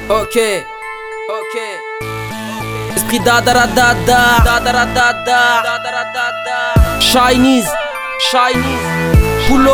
Ok. Esprit da da da da da da da da da. Chinese. Boulot.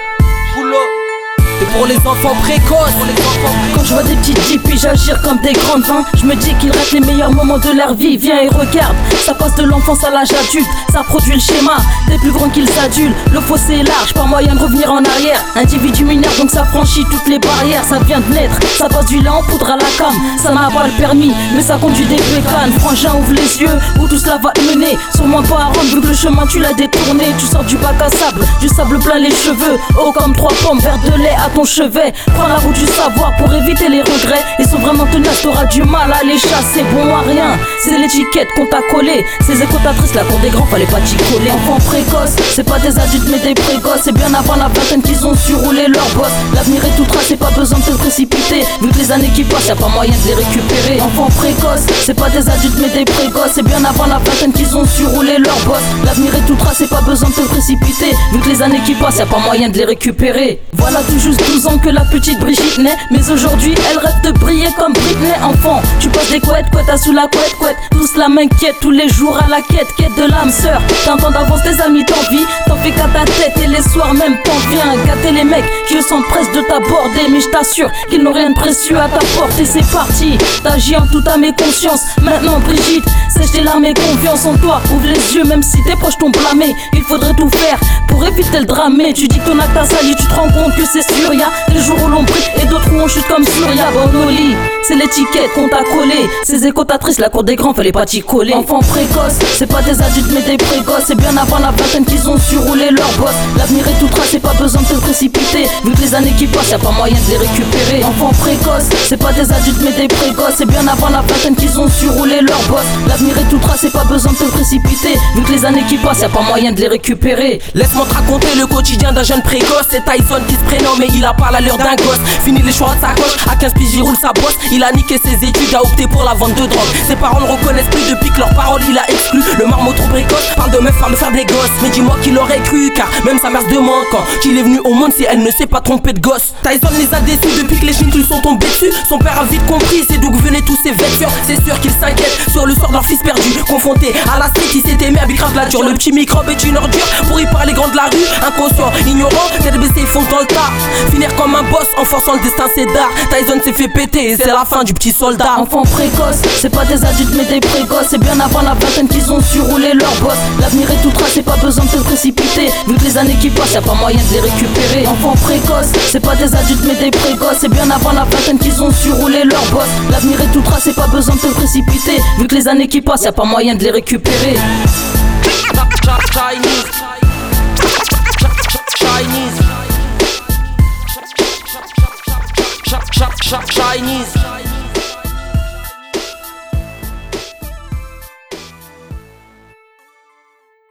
Et pour les enfants précoces, Quand je vois des petites hippies agir comme des grandes vins, je me dis qu'ils ratent les meilleurs moments de leur vie. Viens et regarde, ça passe de l'enfance à l'âge adulte. Ça produit le schéma des plus grands qu'ils s'adulent. Le fossé est large, pas moyen de revenir en arrière. Individu mineur donc ça franchit toutes les barrières. Ça vient de naître, ça passe du lait en poudre à la cam. Ça n'a pas le permis, mais ça conduit des bécanes. Frangin ouvre les yeux, où tout cela va mener. Sûrement pas à rendre vu que le chemin tu l'as détourné. Tu sors du bac à sable, du sable plein les cheveux. Haut comme 3 pommes, verre de lait à ton chevet. Prends la route du savoir pour éviter les regrets. Ils sont vraiment tenaces, t'auras du mal à les chasser. Bon à rien, c'est l'étiquette qu'on t'a collée. Ces écoutatrices, la cour des grands, fallait pas t'y coller. Enfants précoces, c'est pas des adultes mais des précoces. C'est bien avant la vingtaine qu'ils ont su rouler leur boss. L'avenir est tout tracé, pas besoin de te précipiter. Vu que les années qui passent, y'a pas moyen de les récupérer. Enfants précoces, c'est pas des adultes mais des précoces. C'est bien avant la vingtaine qu'ils ont su rouler leur boss. L'avenir est tout tracé, pas besoin de te précipiter. Vu que les années qui passent, y'a pas moyen de les récupérer. Voilà tout juste 12 ans que la petite Brigitte naît. Mais aujourd'hui elle rêve de briller comme Britney. Enfant, tu passes des couettes à sous la couette. Tout cela m'inquiète tous les jours à la quête de l'âme sœur. T'as un temps d'avance, tes amis t'envient. T'en fais qu'à ta tête et les soirs même t'en viens gâter les mecs qui eux sont presque de t'aborder. Mais je t'assure qu'ils n'ont rien de précieux à t'apporter. C'est parti, t'agis en toute âme et conscience. Maintenant Brigitte, sèche tes larmes et confiance en toi. Ouvre les yeux même si tes proches t'ont blâmé. Il faudrait tout faire pour éviter le drame. Tu dis que ton acte a sali, tu te rends compte que c'est sûr. Y'a des jours où l'on brille et d'autres où on chute comme Surya. Bon au lit, c'est l'étiquette qu'on t'a collée. Ces écoutatrices, la cour des grands, fallait pas t'y coller. Enfants précoces, c'est pas des adultes mais des précoces. C'est bien avant la vingtaine qu'ils ont su rouler leur boss. L'avenir est tout tracé, pas besoin de te précipiter. Vu que les années qui passent, y'a pas moyen de les récupérer. Enfants précoces, c'est pas des adultes mais des précoces. C'est bien avant la vingtaine qu'ils ont su rouler leur boss. L'avenir est tout tracé, pas besoin de te précipiter. Vu que les années qui passent, y'a pas moyen de les récupérer. Laisse-moi te raconter le quotidien d'un jeune précoce. C'est Tyson qui se prénomme mais il a pas l'allure d'un gosse. Fini les choix de sa coche, à 15 piges il roule sa bosse. Il a niqué ses études, a opté pour la vente de drogue. Ses parents le reconnaissent plus depuis que leurs paroles il a exclu. Le marmot trop précoce, parle de meuf, parle de faire des gosses. Mais dis-moi qu'il aurait cru, car même sa mère se demande quand qu'il est venu au monde si elle ne s'est pas trompée de gosse. Tyson les a déçus depuis que les chines lui sont tombés dessus. Son père a vite compris, c'est d'où venaient tous ces vêtures. C'est sûr qu'il s'inquiète sur le sort de leur fils perdu. Confronté à la street, il s'est aimé avec grave la dure. Le petit microbe est une ordure, pour y parler grand de la rue. Inconscient, ignorant, tête baissée, il fonce dans le tas. Finir comme un boss en forçant le destin c'est d'art. Tyson s'est fait péter et c'est la fin du petit soldat. Enfants précoces, c'est pas des adultes mais des précoces. C'est bien avant la vingtaine qu'ils ont su rouler leur boss. L'avenir est tout tracé, pas besoin de te précipiter. Vu que les années qui passent, y'a pas moyen de les récupérer. Enfants précoces, c'est pas des adultes mais des précoces. C'est bien avant la vingtaine qu'ils ont su rouler leur boss. L'avenir est tout tracé, pas besoin de te précipiter. Vu que les années qui passent, y'a pas moyen de les récupérer. Chinese.